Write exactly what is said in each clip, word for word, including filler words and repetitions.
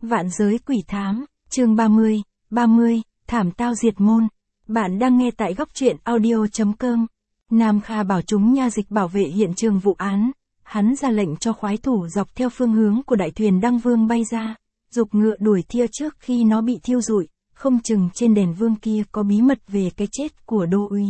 Vạn giới quỷ thám, chương ba mươi, ba mươi, thảm tao diệt môn. Bạn đang nghe tại góc truyện audio.com. Nam Kha bảo chúng nha dịch bảo vệ hiện trường vụ án. Hắn ra lệnh cho khoái thủ dọc theo phương hướng của đại thuyền Đăng Vương bay ra, giục ngựa đuổi theo trước khi nó bị thiêu rụi, không chừng trên đền vương kia có bí mật về cái chết của đô úy.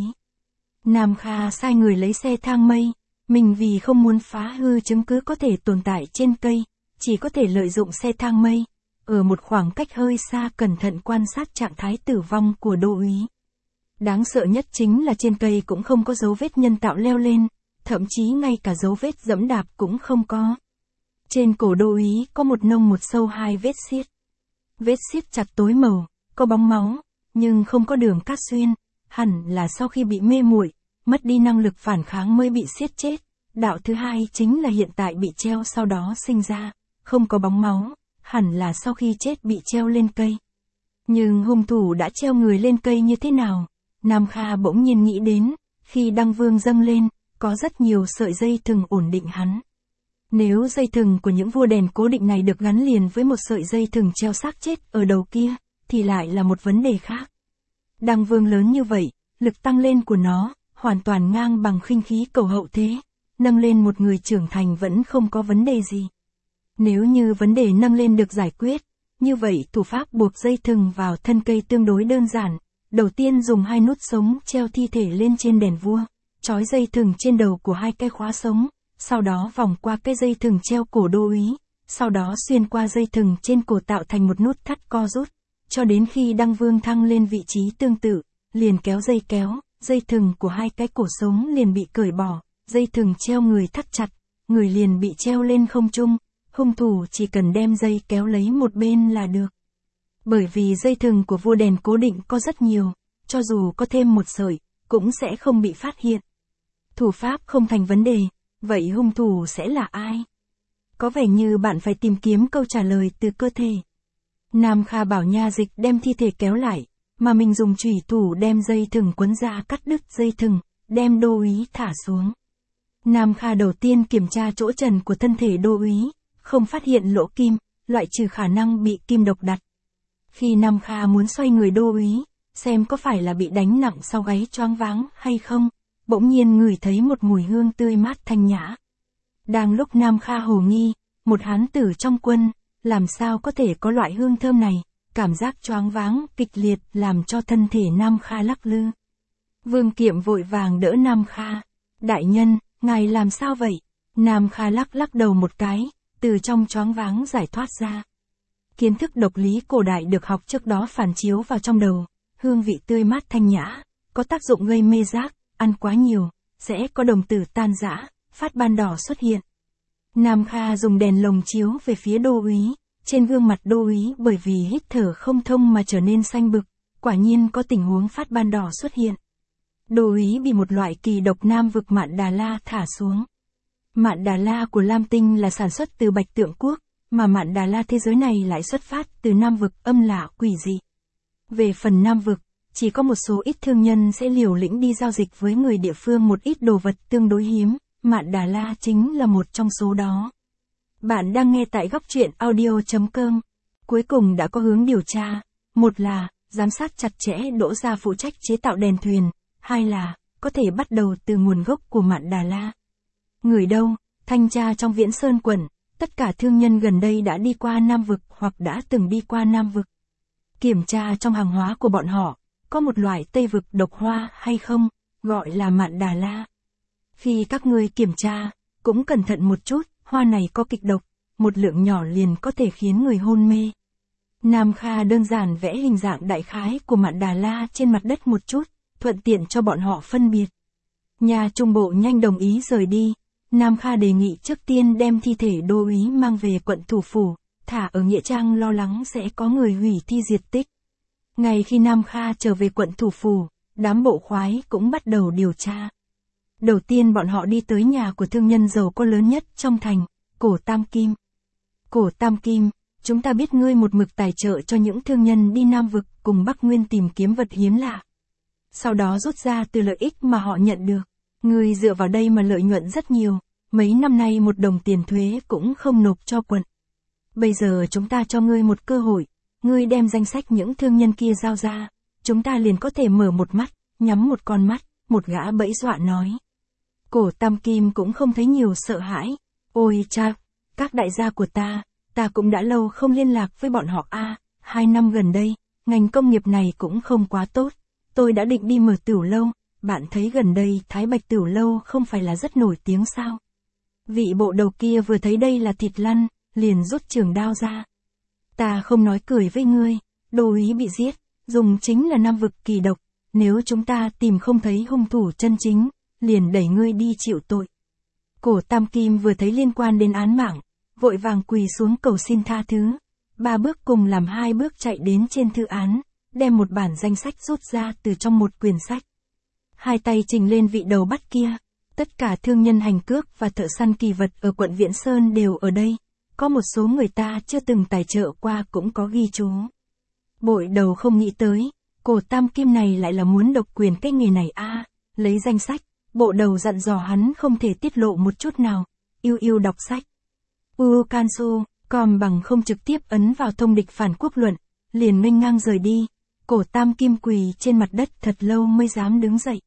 Nam Kha sai người lấy xe thang mây, mình vì không muốn phá hư chứng cứ có thể tồn tại trên cây, chỉ có thể lợi dụng xe thang mây, ở một khoảng cách hơi xa cẩn thận quan sát trạng thái tử vong của đô úy. Đáng sợ nhất chính là trên cây cũng không có dấu vết nhân tạo leo lên, thậm chí ngay cả dấu vết dẫm đạp cũng không có. Trên cổ đô úy có một nông một sâu hai vết xiết. Vết xiết chặt tối màu, có bóng máu, nhưng không có đường cắt xuyên, hẳn là sau khi bị mê muội, mất đi năng lực phản kháng mới bị xiết chết. Đạo thứ hai chính là hiện tại bị treo sau đó sinh ra, không có bóng máu, hẳn là sau khi chết bị treo lên cây. Nhưng hung thủ đã treo người lên cây như thế nào? Nam Kha bỗng nhiên nghĩ đến, khi Đăng Vương dâng lên, có rất nhiều sợi dây thừng ổn định hắn. Nếu dây thừng của những vua đèn cố định này được gắn liền với một sợi dây thừng treo xác chết ở đầu kia, thì lại là một vấn đề khác. Đăng Vương lớn như vậy, lực tăng lên của nó, hoàn toàn ngang bằng khinh khí cầu hậu thế, nâng lên một người trưởng thành vẫn không có vấn đề gì. Nếu như vấn đề nâng lên được giải quyết, như vậy thủ pháp buộc dây thừng vào thân cây tương đối đơn giản. Đầu tiên dùng hai nút sống treo thi thể lên trên đèn vua, trói dây thừng trên đầu của hai cái khóa sống, sau đó vòng qua cái dây thừng treo cổ đô úy, sau đó xuyên qua dây thừng trên cổ tạo thành một nút thắt co rút, cho đến khi Đăng Vương thăng lên vị trí tương tự, liền kéo dây kéo, dây thừng của hai cái cổ sống liền bị cởi bỏ, dây thừng treo người thắt chặt, người liền bị treo lên không trung, hung thủ chỉ cần đem dây kéo lấy một bên là được. Bởi vì dây thừng của vua đèn cố định có rất nhiều, cho dù có thêm một sợi, cũng sẽ không bị phát hiện. Thủ pháp không thành vấn đề, vậy hung thủ sẽ là ai? Có vẻ như bạn phải tìm kiếm câu trả lời từ cơ thể. Nam Kha bảo nha dịch đem thi thể kéo lại, mà mình dùng chủy thủ đem dây thừng quấn ra cắt đứt dây thừng, đem đô úy thả xuống. Nam Kha đầu tiên kiểm tra chỗ trần của thân thể đô úy, không phát hiện lỗ kim, loại trừ khả năng bị kim độc đặt. Khi Nam Kha muốn xoay người đô úy, xem có phải là bị đánh nặng sau gáy choáng váng hay không, bỗng nhiên ngửi thấy một mùi hương tươi mát thanh nhã. Đang lúc Nam Kha hồ nghi, một hán tử trong quân, làm sao có thể có loại hương thơm này, cảm giác choáng váng, kịch liệt làm cho thân thể Nam Kha lắc lư. Vương Kiệm vội vàng đỡ Nam Kha. Đại nhân, ngài làm sao vậy? Nam Kha lắc lắc đầu một cái, từ trong choáng váng giải thoát ra. Kiến thức độc lý cổ đại được học trước đó phản chiếu vào trong đầu, hương vị tươi mát thanh nhã, có tác dụng gây mê giác, ăn quá nhiều, sẽ có đồng tử tan rã, phát ban đỏ xuất hiện. Nam Kha dùng đèn lồng chiếu về phía đô úy, trên gương mặt đô úy bởi vì hít thở không thông mà trở nên xanh bực, quả nhiên có tình huống phát ban đỏ xuất hiện. Đô úy bị một loại kỳ độc nam vực Mạn Đà La thả xuống. Mạn Đà La của Lam Tinh là sản xuất từ Bạch Tượng Quốc, mà Mạn Đà La thế giới này lại xuất phát từ Nam vực âm lạ quỷ dị. Về phần Nam vực, chỉ có một số ít thương nhân sẽ liều lĩnh đi giao dịch với người địa phương một ít đồ vật tương đối hiếm, Mạn Đà La chính là một trong số đó. Bạn đang nghe tại góc truyện audio.com. Cuối cùng đã có hướng điều tra, một là giám sát chặt chẽ Đỗ gia phụ trách chế tạo đèn thuyền, hai là có thể bắt đầu từ nguồn gốc của Mạn Đà La. Người đâu? Thanh tra trong Viễn Sơn quận. Tất cả thương nhân gần đây đã đi qua Nam vực hoặc đã từng đi qua Nam vực. Kiểm tra trong hàng hóa của bọn họ, có một loại Tây vực độc hoa hay không, gọi là Mạn Đà La. Khi các ngươi kiểm tra, cũng cẩn thận một chút, hoa này có kịch độc, một lượng nhỏ liền có thể khiến người hôn mê. Nam Kha đơn giản vẽ hình dạng đại khái của Mạn Đà La trên mặt đất một chút, thuận tiện cho bọn họ phân biệt. Nhà trung bộ nhanh đồng ý rời đi. Nam Kha đề nghị trước tiên đem thi thể đô úy mang về quận thủ phủ, thả ở nghĩa trang lo lắng sẽ có người hủy thi diệt tích. Ngay khi Nam Kha trở về quận thủ phủ, đám bộ khoái cũng bắt đầu điều tra. Đầu tiên bọn họ đi tới nhà của thương nhân giàu có lớn nhất trong thành, Cổ Tam Kim. Cổ Tam Kim, chúng ta biết ngươi một mực tài trợ cho những thương nhân đi Nam vực cùng Bắc Nguyên tìm kiếm vật hiếm lạ. Sau đó rút ra từ lợi ích mà họ nhận được. Ngươi dựa vào đây mà lợi nhuận rất nhiều, mấy năm nay một đồng tiền thuế cũng không nộp cho quận. Bây giờ chúng ta cho ngươi một cơ hội, ngươi đem danh sách những thương nhân kia giao ra, chúng ta liền có thể mở một mắt, nhắm một con mắt, một gã bẫy dọa nói. Cổ Tam Kim cũng không thấy nhiều sợ hãi. Ôi cha, các đại gia của ta, ta cũng đã lâu không liên lạc với bọn họ a. Hai năm gần đây, ngành công nghiệp này cũng không quá tốt. Tôi đã định đi mở tửu lâu, bạn thấy gần đây Thái Bạch tửu lâu không phải là rất nổi tiếng sao? Vị bộ đầu kia vừa thấy đây là thịt lăn, liền rút trường đao ra. Ta không nói cười với ngươi, đô úy bị giết, dùng chính là nam vực kỳ độc, nếu chúng ta tìm không thấy hung thủ chân chính, liền đẩy ngươi đi chịu tội. Cổ Tam Kim vừa thấy liên quan đến án mạng, vội vàng quỳ xuống cầu xin tha thứ. Ba bước cùng làm hai bước chạy đến trên thư án, đem một bản danh sách rút ra từ trong một quyển sách. Hai tay trình lên vị đầu bắt kia. Tất cả thương nhân hành cước và thợ săn kỳ vật ở quận Viễn Sơn đều ở đây. Có một số người ta chưa từng tài trợ qua cũng có ghi chú. Bội đầu không nghĩ tới, cổ Tam Kim này lại là muốn độc quyền cái nghề này a. À, lấy danh sách, bộ đầu dặn dò hắn không thể tiết lộ một chút nào. Yêu yêu đọc sách. U Kansu, còn bằng không trực tiếp ấn vào thông địch phản quốc luận, liền nghênh ngang rời đi. Cổ Tam Kim quỳ trên mặt đất thật lâu mới dám đứng dậy.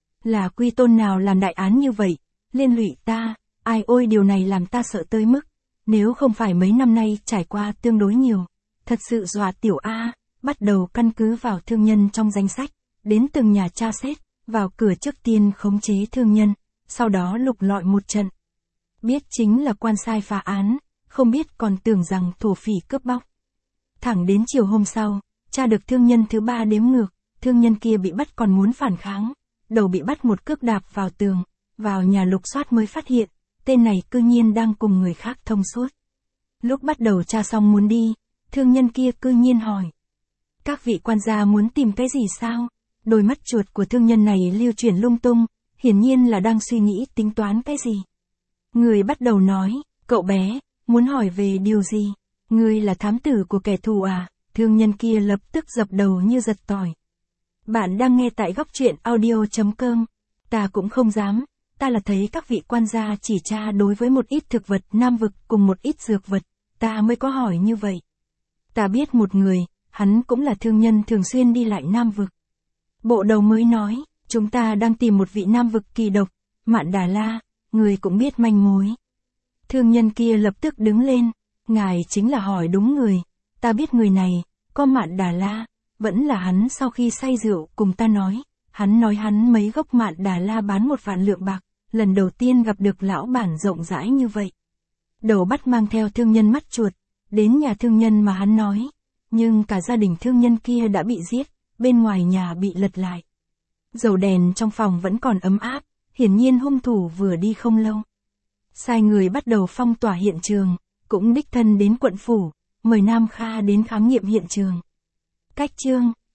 Là quy tôn nào làm đại án như vậy, liên lụy ta, ai ôi điều này làm ta sợ tới mức, nếu không phải mấy năm nay trải qua tương đối nhiều, thật sự dọa tiểu A, bắt đầu căn cứ vào thương nhân trong danh sách, đến từng nhà tra xét, vào cửa trước tiên khống chế thương nhân, sau đó lục lọi một trận. Biết chính là quan sai phá án, không biết còn tưởng rằng thổ phỉ cướp bóc. Thẳng đến chiều hôm sau, tra được thương nhân thứ ba đếm ngược, thương nhân kia bị bắt còn muốn phản kháng. Đầu bị bắt một cước đạp vào tường, vào nhà lục soát mới phát hiện, tên này cư nhiên đang cùng người khác thông suốt. Lúc bắt đầu tra xong muốn đi, thương nhân kia cư nhiên hỏi. Các vị quan gia muốn tìm cái gì sao? Đôi mắt chuột của thương nhân này lưu chuyển lung tung, hiển nhiên là đang suy nghĩ tính toán cái gì. Người bắt đầu nói, cậu bé, muốn hỏi về điều gì? Ngươi là thám tử của kẻ thù à? Thương nhân kia lập tức dập đầu như giật tỏi. Bạn đang nghe tại góc truyện audio chấm com. Ta cũng không dám, ta là thấy các vị quan gia chỉ tra đối với một ít thực vật nam vực cùng một ít dược vật, ta mới có hỏi như vậy. Ta biết một người, hắn cũng là thương nhân thường xuyên đi lại nam vực. Bộ đầu mới nói, chúng ta đang tìm một vị nam vực kỳ độc, Mạn Đà La, người cũng biết manh mối. Thương nhân kia lập tức đứng lên, ngài chính là hỏi đúng người, ta biết người này, có Mạn Đà La. Vẫn là hắn sau khi say rượu cùng ta nói, hắn nói hắn mấy gốc Mạn Đà La bán một vạn lượng bạc, lần đầu tiên gặp được lão bản rộng rãi như vậy. Đầu bắt mang theo thương nhân mắt chuột, đến nhà thương nhân mà hắn nói, nhưng cả gia đình thương nhân kia đã bị giết, bên ngoài nhà bị lật lại. Dầu đèn trong phòng vẫn còn ấm áp, hiển nhiên hung thủ vừa đi không lâu. Sai người bắt đầu phong tỏa hiện trường, cũng đích thân đến quận phủ, mời Nam Kha đến khám nghiệm hiện trường. Cách chương